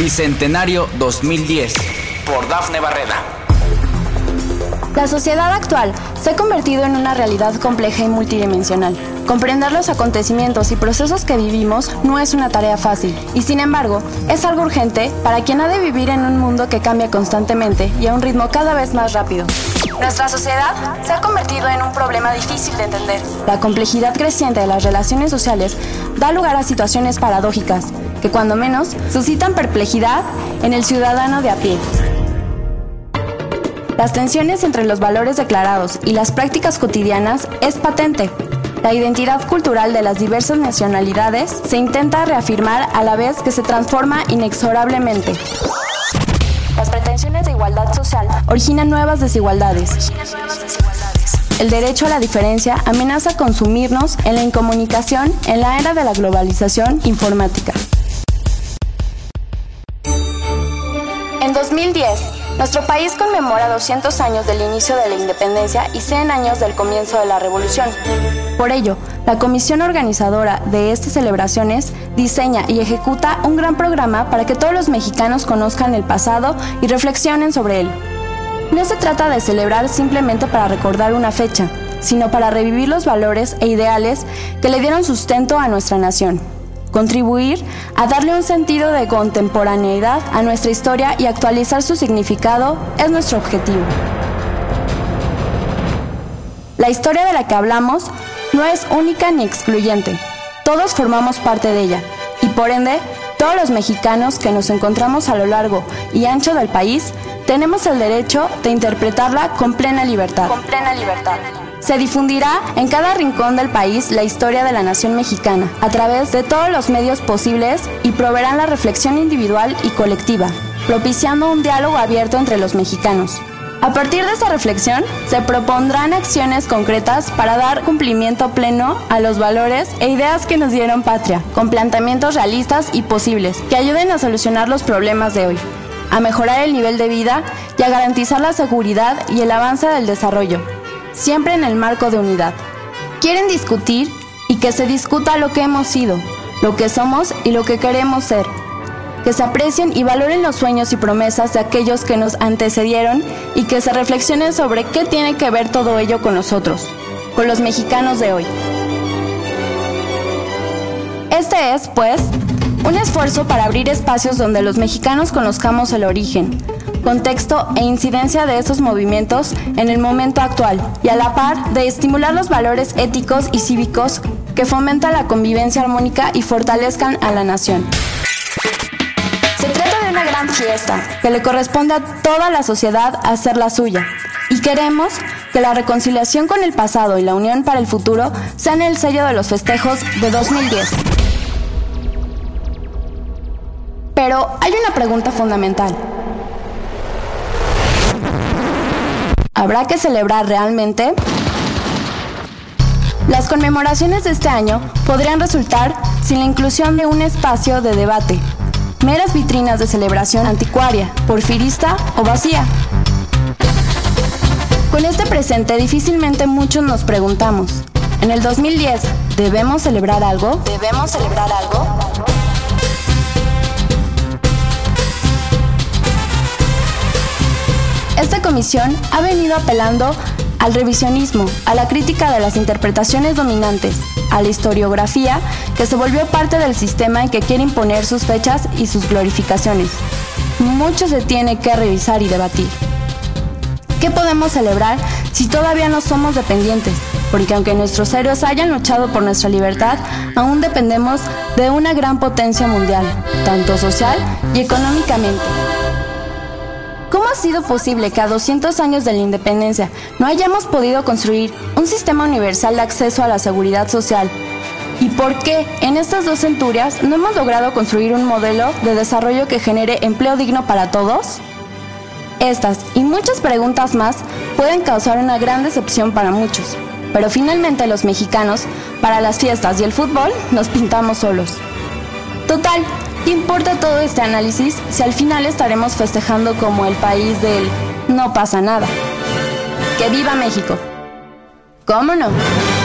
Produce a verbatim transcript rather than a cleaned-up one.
Bicentenario dos mil diez, por Dafne Barreda. La sociedad actual se ha convertido en una realidad compleja y multidimensional. Comprender los acontecimientos y procesos que vivimos no es una tarea fácil, y sin embargo, es algo urgente para quien ha de vivir en un mundo que cambia constantemente y a un ritmo cada vez más rápido. Nuestra sociedad se ha convertido en un problema difícil de entender. La complejidad creciente de las relaciones sociales da lugar a situaciones paradójicas, que cuando menos suscitan perplejidad en el ciudadano de a pie. Las tensiones entre los valores declarados y las prácticas cotidianas es patente. La identidad cultural de las diversas nacionalidades se intenta reafirmar a la vez que se transforma inexorablemente. Las pretensiones de igualdad social originan nuevas desigualdades. El derecho a la diferencia amenaza con sumirnos en la incomunicación en la era de la globalización informática. En dos mil diez, nuestro país conmemora doscientos años del inicio de la independencia y cien años del comienzo de la revolución. Por ello, la comisión organizadora de estas celebraciones diseña y ejecuta un gran programa para que todos los mexicanos conozcan el pasado y reflexionen sobre él. No se trata de celebrar simplemente para recordar una fecha, sino para revivir los valores e ideales que le dieron sustento a nuestra nación. Contribuir a darle un sentido de contemporaneidad a nuestra historia y actualizar su significado es nuestro objetivo. La historia de la que hablamos no es única ni excluyente. Todos formamos parte de ella y por ende, todos los mexicanos que nos encontramos a lo largo y ancho del país tenemos el derecho de interpretarla con plena libertad. Con plena libertad. Se difundirá en cada rincón del país la historia de la nación mexicana a través de todos los medios posibles y proveerán la reflexión individual y colectiva, propiciando un diálogo abierto entre los mexicanos. A partir de esa reflexión, se propondrán acciones concretas para dar cumplimiento pleno a los valores e ideas que nos dieron patria, con planteamientos realistas y posibles, que ayuden a solucionar los problemas de hoy, a mejorar el nivel de vida y a garantizar la seguridad y el avance del desarrollo, siempre en el marco de unidad. Quieren discutir y que se discuta lo que hemos sido, lo que somos y lo que queremos ser. Que se aprecien y valoren los sueños y promesas de aquellos que nos antecedieron y que se reflexionen sobre qué tiene que ver todo ello con nosotros, con los mexicanos de hoy. Este es, pues, un esfuerzo para abrir espacios donde los mexicanos conozcamos el origen, contexto e incidencia de esos movimientos en el momento actual y a la par de estimular los valores éticos y cívicos que fomentan la convivencia armónica y fortalezcan a la nación. Se trata de una gran fiesta que le corresponde a toda la sociedad hacer la suya y queremos que la reconciliación con el pasado y la unión para el futuro sean el sello de los festejos de dos mil diez. Pero hay una pregunta fundamental. ¿Habrá que celebrar realmente? Las conmemoraciones de este año podrían resultar sin la inclusión de un espacio de debate, meras vitrinas de celebración anticuaria, porfirista o vacía. Con este presente difícilmente muchos nos preguntamos, en el dos mil diez, ¿debemos celebrar algo? ¿Debemos celebrar algo? Esta comisión ha venido apelando al revisionismo, a la crítica de las interpretaciones dominantes, a la historiografía que se volvió parte del sistema y que quiere imponer sus fechas y sus glorificaciones. Mucho se tiene que revisar y debatir. ¿Qué podemos celebrar si todavía no somos dependientes? Porque aunque nuestros héroes hayan luchado por nuestra libertad, aún dependemos de una gran potencia mundial, tanto social y económicamente. ¿Cómo ha sido posible que a doscientos años de la independencia no hayamos podido construir un sistema universal de acceso a la seguridad social? ¿Y por qué en estas dos centurias no hemos logrado construir un modelo de desarrollo que genere empleo digno para todos? Estas y muchas preguntas más pueden causar una gran decepción para muchos, pero finalmente los mexicanos, para las fiestas y el fútbol, nos pintamos solos. Total, ¿qué importa todo este análisis si al final estaremos festejando como el país del no pasa nada? ¡Que viva México! ¿Cómo no?